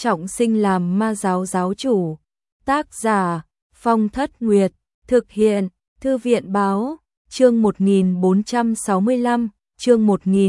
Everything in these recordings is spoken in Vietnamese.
trọng sinh làm ma giáo giáo chủ. Tác giả Phong Thất Nguyệt, thực hiện Thư viện báo, chương 1465, chương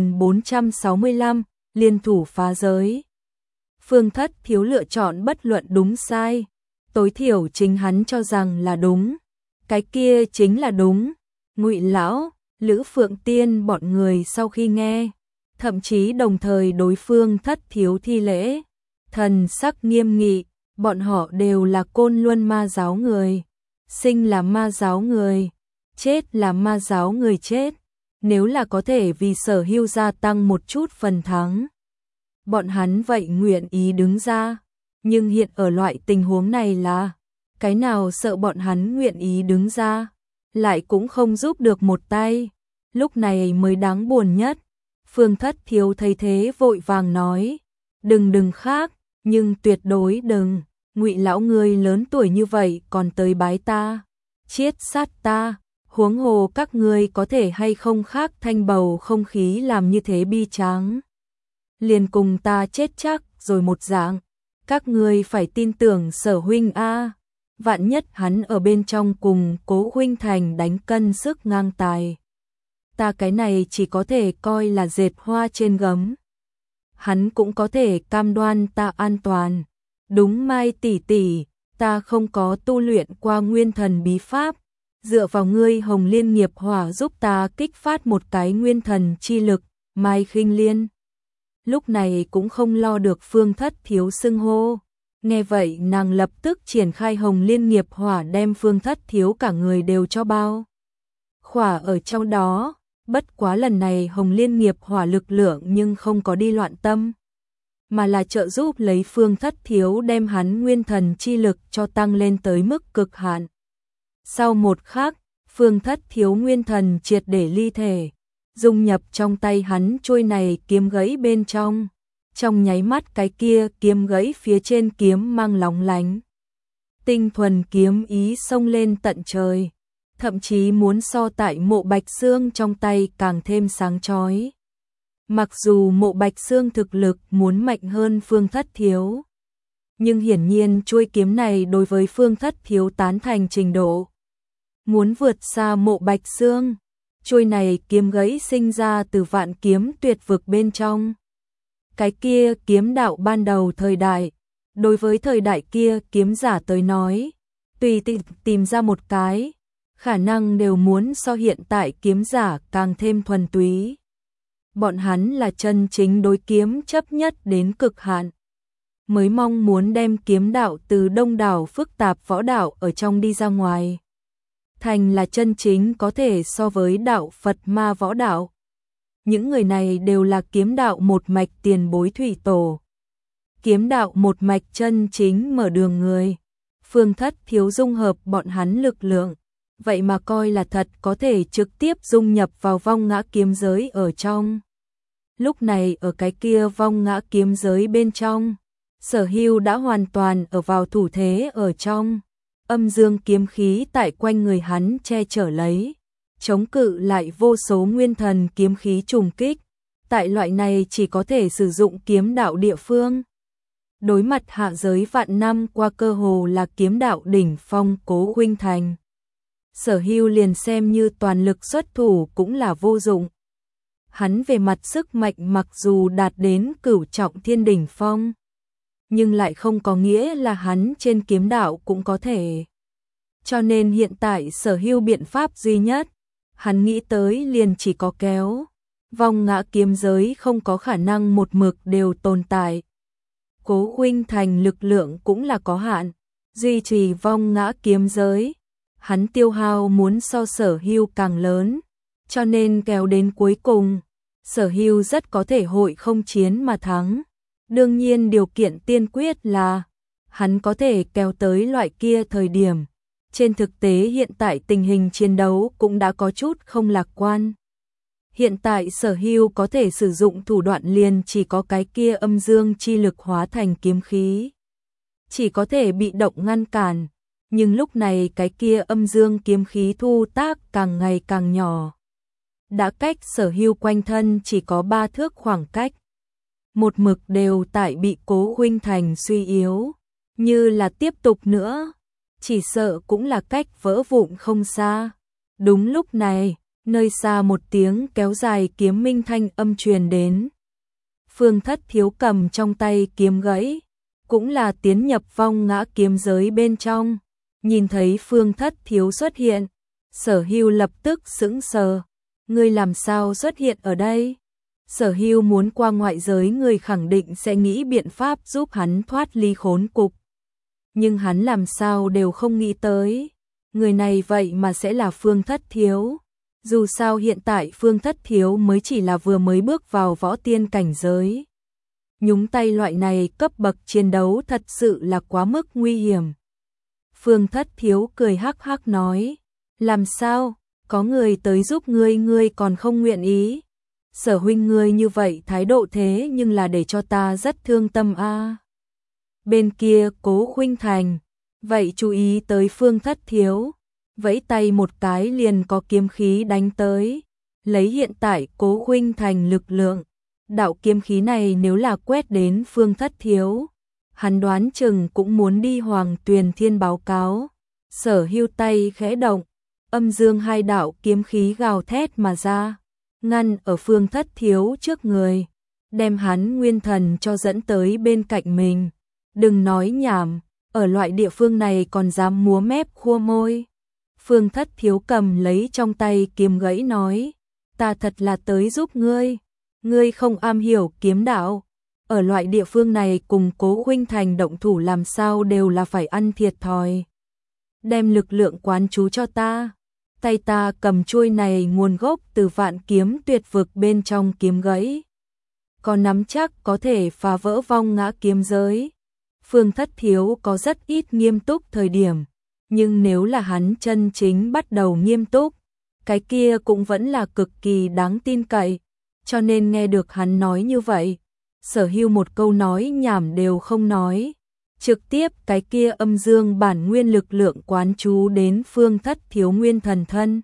1465, liên thủ phá giới. Phương Thất Thiếu lựa chọn bất luận đúng sai, tối thiểu chính hắn cho rằng là đúng, cái kia chính là đúng. Ngụy lão, Lữ Phượng Tiên bọn người sau khi nghe, thậm chí đồng thời đối phương Thất Thiếu thi lễ, thần sắc nghiêm nghị, bọn họ đều là Côn Luân ma giáo người, sinh là ma giáo người, chết là ma giáo người chết, nếu là có thể vì Sở Hưu gia tăng một chút phần thắng, bọn hắn vậy nguyện ý đứng ra, nhưng hiện ở loại tình huống này là, cái nào sợ bọn hắn nguyện ý đứng ra, lại cũng không giúp được một tay, lúc này mới đáng buồn nhất. Phương Thất Thiếu thấy thế vội vàng nói, đừng khác, nhưng tuyệt đối đừng, Ngụy lão ngươi lớn tuổi như vậy còn tới bái ta, chiết sát ta, huống hồ các ngươi có thể hay không khác thanh bầu không khí làm như thế bi tráng. Liền cùng ta chết chắc rồi một dạng, các ngươi phải tin tưởng Sở huynh a, vạn nhất hắn ở bên trong cùng Cố huynh thành đánh cân sức ngang tài. Ta cái này chỉ có thể coi là dệt hoa trên gấm. Hắn cũng có thể cam đoan ta an toàn. Đúng Mai tỷ tỷ, ta không có tu luyện qua nguyên thần bí pháp, dựa vào ngươi Hồng Liên nghiệp hỏa giúp ta kích phát một cái nguyên thần chi lực, Mai Khinh Liên. Lúc này cũng không lo được Phương Thất Thiếu xưng hô. Nghe vậy nàng lập tức triển khai Hồng Liên nghiệp hỏa đem Phương Thất Thiếu cả người đều cho bao khỏa ở trong đó. Bất quá lần này Hồng Liên nghiệp hỏa lực lượng nhưng không có đi loạn tâm, mà là trợ giúp lấy Phương Thất Thiếu đem hắn nguyên thần chi lực cho tăng lên tới mức cực hạn. Sau một khắc, Phương Thất Thiếu nguyên thần triệt để ly thể, dung nhập trong tay hắn trôi này kiếm gãy bên trong. Trong nháy mắt cái kia kiếm gãy phía trên kiếm mang lóng lánh. Tinh thuần kiếm ý xông lên tận trời, thậm chí muốn so tại Mộ Bạch Xương trong tay càng thêm sáng chói. Mặc dù Mộ Bạch Xương thực lực muốn mạnh hơn Phương Thất Thiếu, nhưng hiển nhiên chuôi kiếm này đối với Phương Thất Thiếu tán thành trình độ muốn vượt xa Mộ Bạch Xương. Chuôi này kiếm gãy sinh ra từ vạn kiếm tuyệt vực bên trong. Cái kia kiếm đạo ban đầu thời đại, đối với thời đại kia kiếm giả tới nói, tùy tìm ra một cái, khả năng đều muốn so hiện tại kiếm giả càng thêm thuần túy. Bọn hắn là chân chính đối kiếm chấp nhất đến cực hạn, mới mong muốn đem kiếm đạo từ đông đảo phức tạp võ đạo ở trong đi ra ngoài, thành là chân chính có thể so với đạo Phật ma võ đạo. Những người này đều là kiếm đạo một mạch tiền bối thủy tổ. Kiếm đạo một mạch chân chính mở đường người. Phương Thất Thiếu dung hợp bọn hắn lực lượng, vậy mà coi là thật có thể trực tiếp dung nhập vào vong ngã kiếm giới ở trong. Lúc này ở cái kia vong ngã kiếm giới bên trong, Sở Hưu đã hoàn toàn ở vào thủ thế ở trong. Âm dương kiếm khí tại quanh người hắn che chở lấy, chống cự lại vô số nguyên thần kiếm khí trùng kích. Tại loại này chỉ có thể sử dụng kiếm đạo địa phương. Đối mặt hạ giới vạn năm qua cơ hồ là kiếm đạo đỉnh phong Cố huynh thành, Sở Hưu liền xem như toàn lực xuất thủ cũng là vô dụng. Hắn về mặt sức mạnh mặc dù đạt đến cửu trọng thiên đỉnh phong, nhưng lại không có nghĩa là hắn trên kiếm đạo cũng có thể. Cho nên hiện tại Sở Hưu biện pháp duy nhất, hắn nghĩ tới liền chỉ có kéo. Vong ngã kiếm giới không có khả năng một mực đều tồn tại. Cố huynh thành lực lượng cũng là có hạn, duy trì vong ngã kiếm giới. Hắn tiêu hao muốn so Sở Hưu càng lớn, cho nên kéo đến cuối cùng, Sở Hưu rất có thể hội không chiến mà thắng. Đương nhiên điều kiện tiên quyết là hắn có thể kéo tới loại kia thời điểm. Trên thực tế hiện tại tình hình chiến đấu cũng đã có chút không lạc quan. Hiện tại Sở Hưu có thể sử dụng thủ đoạn liền chỉ có cái kia âm dương chi lực hóa thành kiếm khí. Chỉ có thể bị động ngăn cản, nhưng lúc này cái kia âm dương kiếm khí thu tác càng ngày càng nhỏ. Đã cách Sở Hưu quanh thân chỉ có 3 thước khoảng cách. một mực đều tại bị Cố Khuynh Thành suy yếu, như là tiếp tục nữa, chỉ sợ cũng là cách vỡ vụn không xa. Đúng lúc này, nơi xa một tiếng kéo dài kiếm minh thanh âm truyền đến. Phương Thất Thiếu cầm trong tay kiếm gãy, cũng là tiến nhập vong ngã kiếm giới bên trong. Nhìn thấy Phương Thất Thiếu xuất hiện, Sở Hưu lập tức sững sờ. Ngươi làm sao xuất hiện ở đây? Sở Hưu muốn qua ngoại giới, người khẳng định sẽ nghĩ biện pháp giúp hắn thoát ly khốn cục. Nhưng hắn làm sao đều không nghĩ tới, người này vậy mà sẽ là Phương Thất Thiếu. Dù sao hiện tại Phương Thất Thiếu mới chỉ là vừa mới bước vào võ tiên cảnh giới. Nhúng tay loại này cấp bậc chiến đấu thật sự là quá mức nguy hiểm. Phương Thất Thiếu cười hắc hắc nói, làm sao, có người tới giúp ngươi, ngươi còn không nguyện ý. Sở huynh ngươi như vậy thái độ thế nhưng là để cho ta rất thương tâm a. Bên kia Cố Khuynh Thành, vậy chú ý tới Phương Thất Thiếu, vẫy tay một cái liền có kiếm khí đánh tới. Lấy hiện tại Cố Khuynh Thành lực lượng, đạo kiếm khí này nếu là quét đến Phương Thất Thiếu, hắn đoán chừng cũng muốn đi Hoàng Tuyền Thiên báo cáo. Sở Hưu tay khẽ động, âm dương hai đạo kiếm khí gào thét mà ra, ngăn ở Phương Thất Thiếu trước người, đem hắn nguyên thần cho dẫn tới bên cạnh mình. Đừng nói nhảm, ở loại địa phương này còn dám múa mép khua môi. Phương Thất Thiếu cầm lấy trong tay kiếm gãy nói, ta thật là tới giúp ngươi, ngươi không am hiểu kiếm đạo. Ở loại địa phương này cùng Cố Khuynh Thành động thủ làm sao đều là phải ăn thiệt thòi. Đem lực lượng quán chú cho ta. Tay ta cầm chuôi này nguồn gốc từ vạn kiếm tuyệt vực bên trong kiếm gãy, có nắm chắc có thể phá vỡ vong ngã kiếm giới. Phương Thất Thiếu có rất ít nghiêm túc thời điểm, nhưng nếu là hắn chân chính bắt đầu nghiêm túc, cái kia cũng vẫn là cực kỳ đáng tin cậy. Cho nên nghe được hắn nói như vậy, Sở Hưu một câu nói nhảm đều không nói, trực tiếp cái kia âm dương bản nguyên lực lượng quán chú đến Phương Thất Thiếu nguyên thần thân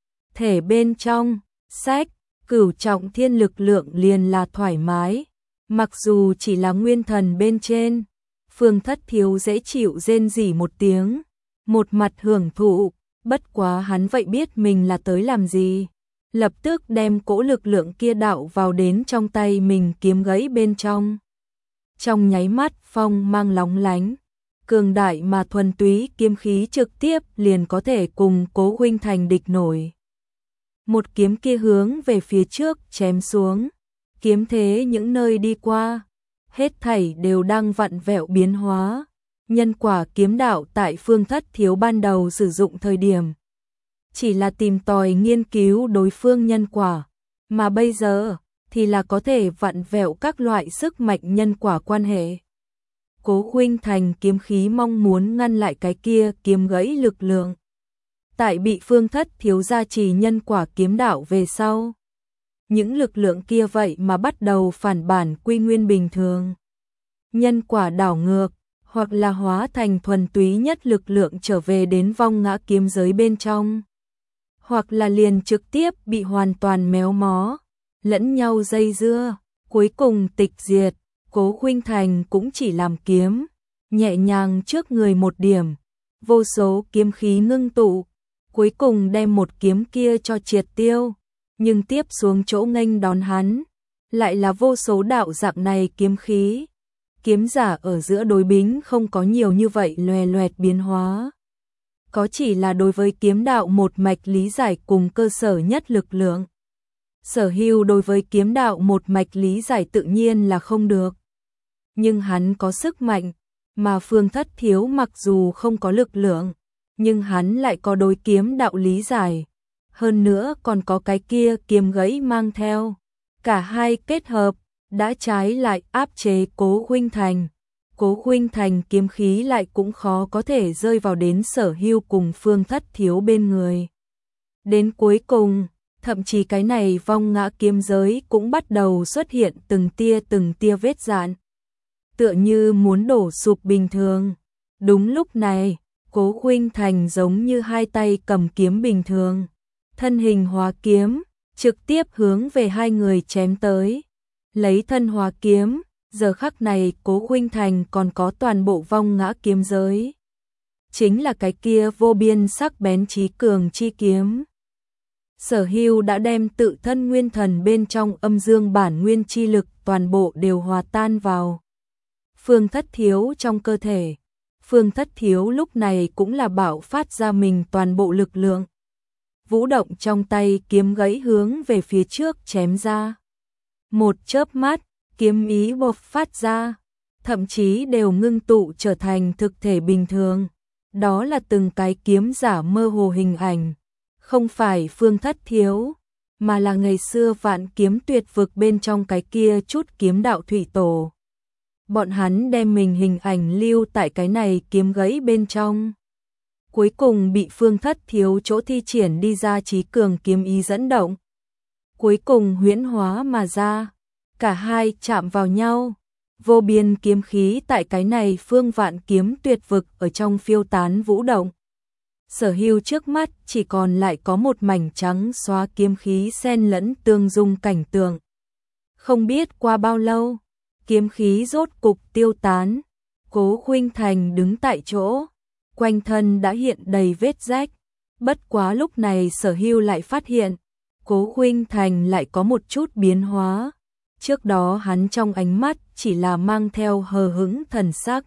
thể bên trong. Sách Cửu Trọng Thiên lực lượng liền là thoải mái, mặc dù chỉ là nguyên thần bên trên, Phương Thất Thiếu dễ chịu rên rỉ một tiếng, một mặt hưởng thụ. Bất quá hắn vậy biết mình là tới làm gì, lập tức đem cỗ lực lượng kia đạo vào đến trong tay mình kiếm gãy bên trong. Trong nháy mắt phong mang lóng lánh, cường đại mà thuần túy kiếm khí trực tiếp liền có thể cùng Cố Khuynh Thành địch nổi. Một kiếm kia hướng về phía trước chém xuống, kiếm thế những nơi đi qua, hết thảy đều đang vặn vẹo biến hóa. Nhân quả kiếm đạo tại Phương Thất Thiếu ban đầu sử dụng thời điểm, chỉ là tìm tòi nghiên cứu đối phương nhân quả, mà bây giờ thì là có thể vặn vẹo các loại sức mạnh nhân quả quan hệ. Cố Khuynh Thành kiếm khí mong muốn ngăn lại cái kia kiếm gãy lực lượng. Tại bị Phương Thất Thiếu gia trì nhân quả kiếm đạo về sau, những lực lượng kia vậy mà bắt đầu phản bản quy nguyên bình thường. Nhân quả đảo ngược, hoặc là hóa thành thuần túy nhất lực lượng trở về đến vong ngã kiếm giới bên trong, hoặc là liền trực tiếp bị hoàn toàn méo mó, lẫn nhau dây dưa, cuối cùng tịch diệt. Cố Khuynh Thành cũng chỉ làm kiếm, nhẹ nhàng trước người một điểm, vô số kiếm khí ngưng tụ, cuối cùng đem một kiếm kia cho triệt tiêu, nhưng tiếp xuống chỗ nghênh đón hắn, lại là vô số đạo dạng này kiếm khí. Kiếm giả ở giữa đối bính không có nhiều như vậy loè loẹt biến hóa, có chỉ là đối với kiếm đạo một mạch lý giải cùng cơ sở nhất lực lượng. Sở Hưu đối với kiếm đạo một mạch lý giải tự nhiên là không được, nhưng hắn có sức mạnh, mà Phương Thất Thiếu mặc dù không có lực lượng, nhưng hắn lại có đối kiếm đạo lý giải, hơn nữa còn có cái kia kiếm gãy mang theo, cả hai kết hợp đã trái lại áp chế Cố Khuynh Thành. Cố Khuynh Thành kiếm khí lại cũng khó có thể rơi vào đến Sở Hưu cùng Phương Thất Thiếu bên người. Đến cuối cùng, thậm chí cái này vong ngã kiếm giới cũng bắt đầu xuất hiện từng tia vết rạn, tựa như muốn đổ sụp bình thường. Đúng lúc này, Cố Khuynh Thành giống như hai tay cầm kiếm bình thường, thân hình hóa kiếm, trực tiếp hướng về hai người chém tới. lấy thân hóa kiếm, giờ khắc này Cố Khuynh Thành còn có toàn bộ vong ngã kiếm giới. Chính là cái kia vô biên sắc bén chí cường chi kiếm. Sở Hưu đã đem tự thân nguyên thần bên trong âm dương bản nguyên chi lực toàn bộ đều hòa tan vào Phương Thất Thiếu trong cơ thể. Phương Thất Thiếu lúc này cũng là bạo phát ra mình toàn bộ lực lượng. Vũ động trong tay kiếm gãy hướng về phía trước chém ra. Một chớp mắt, kiếm ý bộc phát ra, thậm chí đều ngưng tụ trở thành thực thể bình thường. Đó là từng cái kiếm giả mơ hồ hình ảnh, không phải Phương Thất Thiếu, mà là ngày xưa vạn kiếm tuyệt vực bên trong cái kia chút kiếm đạo thủy tổ. Bọn hắn đem mình hình ảnh lưu tại cái này kiếm gãy bên trong. Cuối cùng bị Phương Thất Thiếu chỗ thi triển đi ra chí cường kiếm ý dẫn động. Cuối cùng huyễn hóa mà ra, cả hai chạm vào nhau. Vô biên kiếm khí tại cái này phương vạn kiếm tuyệt vực ở trong phiêu tán vũ động. Sở Hưu trước mắt chỉ còn lại có một mảnh trắng xóa kiếm khí xen lẫn tương dung cảnh tượng. Không biết qua bao lâu, kiếm khí rốt cục tiêu tán. Cố Khuynh Thành đứng tại chỗ, quanh thân đã hiện đầy vết rách. Bất quá lúc này Sở Hưu lại phát hiện, Cố Khuynh Thành lại có một chút biến hóa. Trước đó hắn trong ánh mắt chỉ là mang theo hờ hững thần sắc.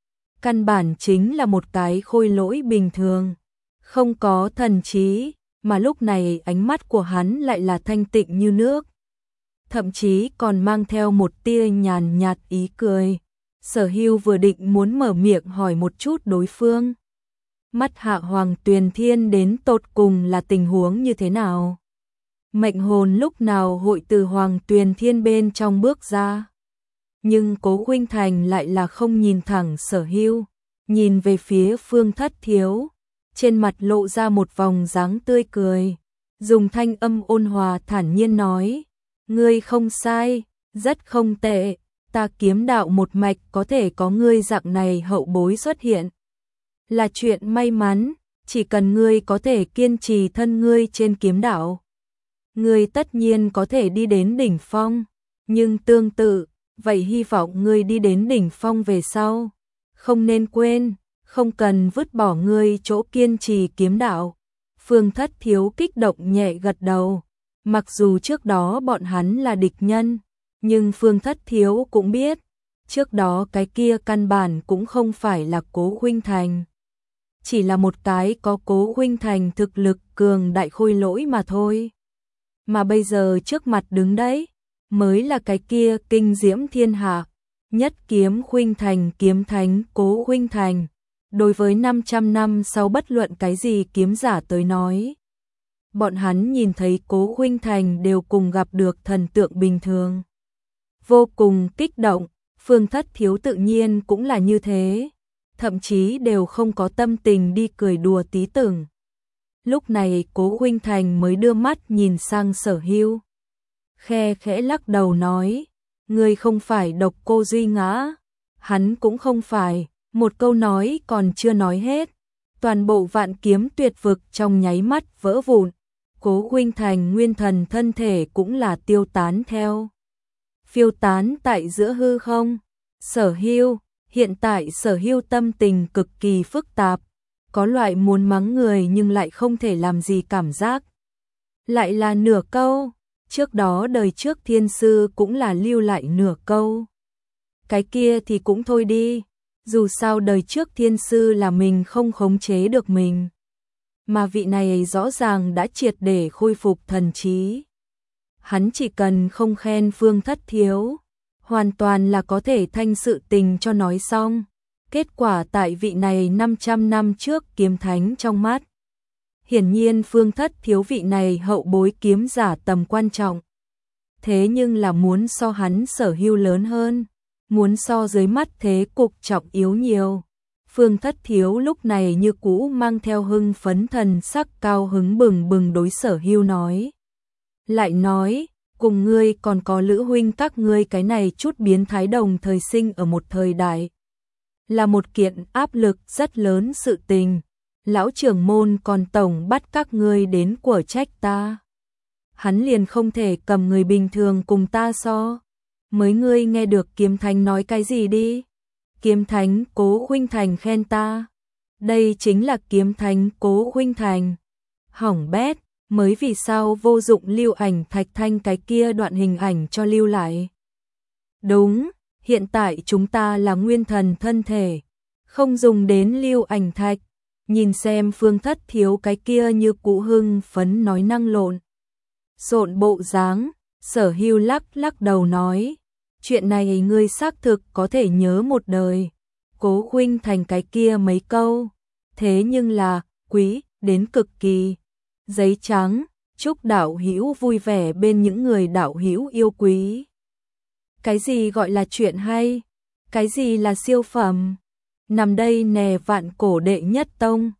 Căn bản chính là một cái khôi lỗi bình thường, không có thần trí, mà lúc này ánh mắt của hắn lại là thanh tịnh như nước. Thậm chí còn mang theo một tia nhàn nhạt ý cười. Sở Hưu vừa định muốn mở miệng hỏi một chút đối phương. Mắt Hạ Hoàng Tuyền Thiên đến tột cùng là tình huống như thế nào? Mệnh hồn lúc nào hội từ Hoàng Tuyền Thiên bên trong bước ra? Nhưng Cố Khuynh Thành lại là không nhìn thẳng Sở Hưu, nhìn về phía Phương Thất Thiếu, trên mặt lộ ra một vòng dáng tươi cười, dùng thanh âm ôn hòa thản nhiên nói: "Ngươi không sai, rất không tệ, ta kiếm đạo một mạch có thể có ngươi dạng này hậu bối xuất hiện, là chuyện may mắn, chỉ cần ngươi có thể kiên trì thân ngươi trên kiếm đạo, ngươi tất nhiên có thể đi đến đỉnh phong, nhưng tương tự, vậy hy vọng ngươi đi đến đỉnh phong về sau, không nên quên, không cần vứt bỏ ngươi chỗ kiên trì kiếm đạo." Phương Thất Thiếu kích động nhẹ gật đầu, mặc dù trước đó bọn hắn là địch nhân, nhưng Phương Thất Thiếu cũng biết, trước đó cái kia căn bản cũng không phải là Cố Khuynh Thành, chỉ là một cái có Cố Khuynh Thành thực lực cường đại khôi lỗi mà thôi. Mà bây giờ trước mặt đứng đấy, mới là cái kia kinh diễm thiên hạ, nhất kiếm Khuynh Thành kiếm thánh Cố Khuynh Thành. Đối với 500 năm sau bất luận cái gì kiếm giả tới nói, bọn hắn nhìn thấy Cố Khuynh Thành đều cùng gặp được thần tượng bình thường. Vô cùng kích động, Phương Thất Thiếu tự nhiên cũng là như thế, thậm chí đều không có tâm tình đi cười đùa tí tưởng. Lúc này Cố Khuynh Thành mới đưa mắt nhìn sang Sở Hưu, khe khẽ lắc đầu nói: "Ngươi không phải Độc Cô Duy Ngã, hắn cũng không phải." Một câu nói còn chưa nói hết, toàn bộ vạn kiếm tuyệt vực trong nháy mắt vỡ vụn, Cố Khuynh Thành nguyên thần thân thể cũng là tiêu tán theo. Phiêu tán tại giữa hư không. Sở Hưu, hiện tại Sở Hưu tâm tình cực kỳ phức tạp, có loại muốn mắng người nhưng lại không thể làm gì cảm giác. Lại là nửa câu, trước đó đời trước thiên sư cũng là lưu lại nửa câu. Cái kia thì cũng thôi đi. Dù sao đời trước thiên sư là mình không khống chế được mình, mà vị này rõ ràng đã triệt để khôi phục thần trí. Hắn chỉ cần không khen Phương Thất Thiếu, hoàn toàn là có thể thanh sự tình cho nói xong. Kết quả tại vị này 500 năm trước kiếm thánh trong mắt, hiển nhiên Phương Thất Thiếu vị này hậu bối kiếm giả tầm quan trọng. Thế nhưng là muốn so hắn Sở Hưu lớn hơn, muốn so dưới mắt thế cục trọng yếu nhiều. Phương Thất Thiếu lúc này như cũ mang theo hưng phấn thần sắc cao hứng bừng bừng đối Sở Hưu nói. Lại nói, cùng ngươi còn có Lữ huynh các ngươi cái này chút biến thái đồng thời sinh ở một thời đại. Là một kiện áp lực rất lớn sự tình. Lão trưởng môn còn tổng bắt các ngươi đến của trách ta. Hắn liền không thể cầm người bình thường cùng ta so. Mới ngươi nghe được Kiếm Thánh nói cái gì đi? Kiếm Thánh Cố Khuynh Thành khen ta. Đây chính là Kiếm Thánh Cố Khuynh Thành. Hỏng bét, mới vì sao vô dụng lưu ảnh thạch thanh cái kia đoạn hình ảnh cho lưu lại. Đúng, hiện tại chúng ta là nguyên thần thân thể, không dùng đến lưu ảnh thạch. Nhìn xem Phương Thất Thiếu cái kia như cụ hưng phấn nói năng lộn xộn bộ dáng, Sở Hưu lắc lắc đầu nói, chuyện này ngươi xác thực có thể nhớ một đời. Cố Khuynh Thành cái kia mấy câu, thế nhưng là quý đến cực kỳ. Giấy trắng, chúc đạo hữu vui vẻ bên những người đạo hữu yêu quý. Cái gì gọi là chuyện hay? Cái gì là siêu phẩm? Nằm đây nè vạn cổ đệ nhất tông.